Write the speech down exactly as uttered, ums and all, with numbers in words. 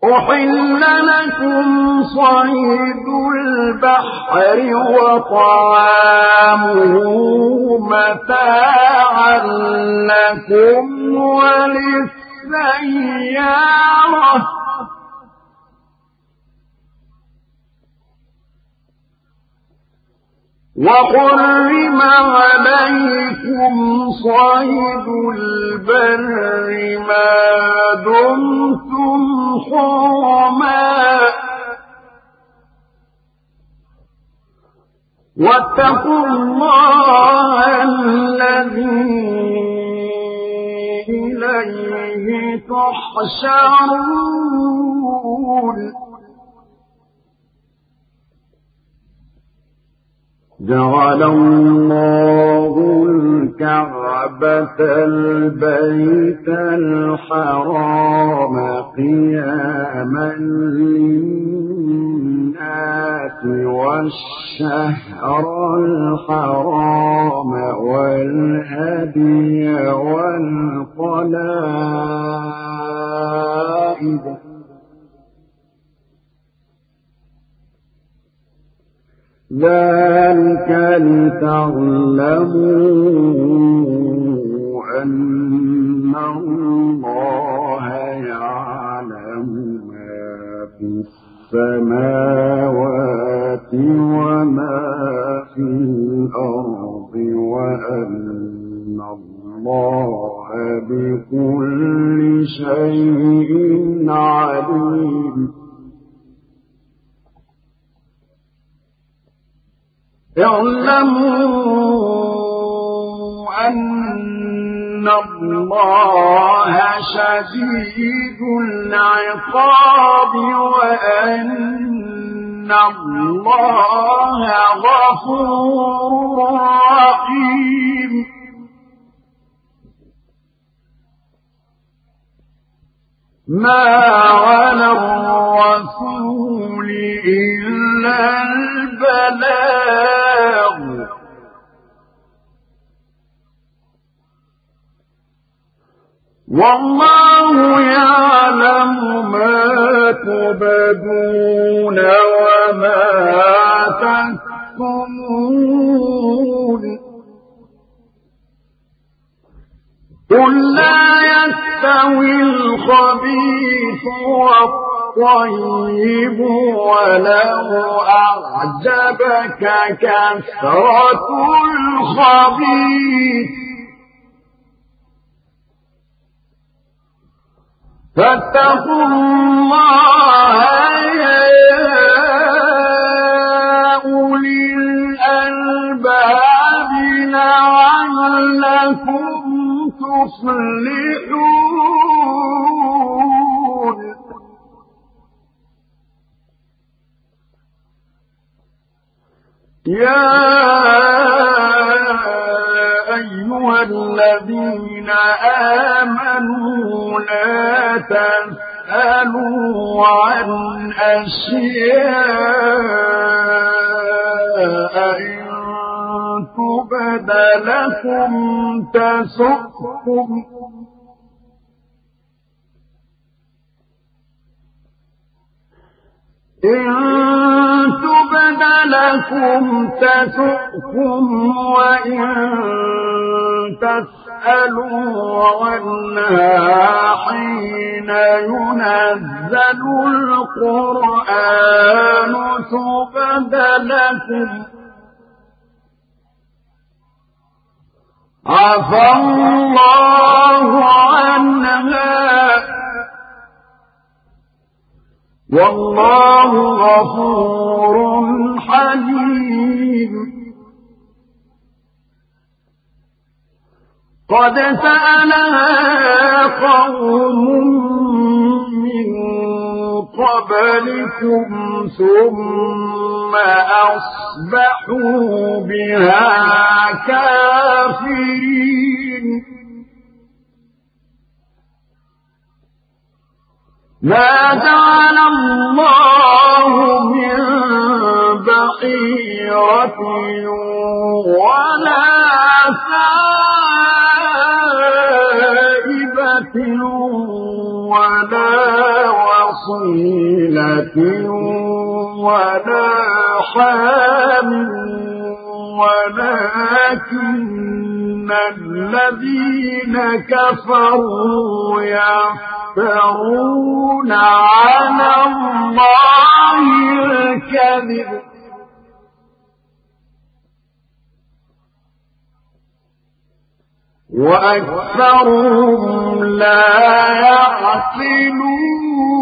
أحل لكم صيد البحر وطعامه متاعا لكم وللسيارة وحرم عليكم صيد البر ما دمتم حرما واتقوا الله الذي إليه تحشرون جعل الله الكعبة البيت الحرام قياما للناس والشهر الحرام والهدي والقلائد ذلك لتعلموا أن الله يعلم ما في السماوات وما في الأرض وأن الله بكل شيء عليم اعلموا أن الله شديد العقاب وأن الله غفور رحيم ما على الرسول إلا البلاغ والله يعلم ما تبدون وما تكتمون قل لا يستوي الخبيث والطيب ولو أعجبك كثرة الخبيث فاتقوا الله يا أولي الألباب لعلكم تفلحون يا أيها الذين آمنوا لا تسألوا عن أشياء إن تبد لكم تسؤكم إن تبد لكم تسؤكم وإن تسألوا عنها حين ينزل القرآن تبد لكم عفى الله عنها والله غفور حليم قد سألها قوم من قبلكم ثم أصبحوا بها كافرين ما جعل الله من بحيرة ولا سائبة ولا وصيلة ولا حام ولكن الذين كفروا يفترون على الله الكذب وأكثرهم لا يعقلون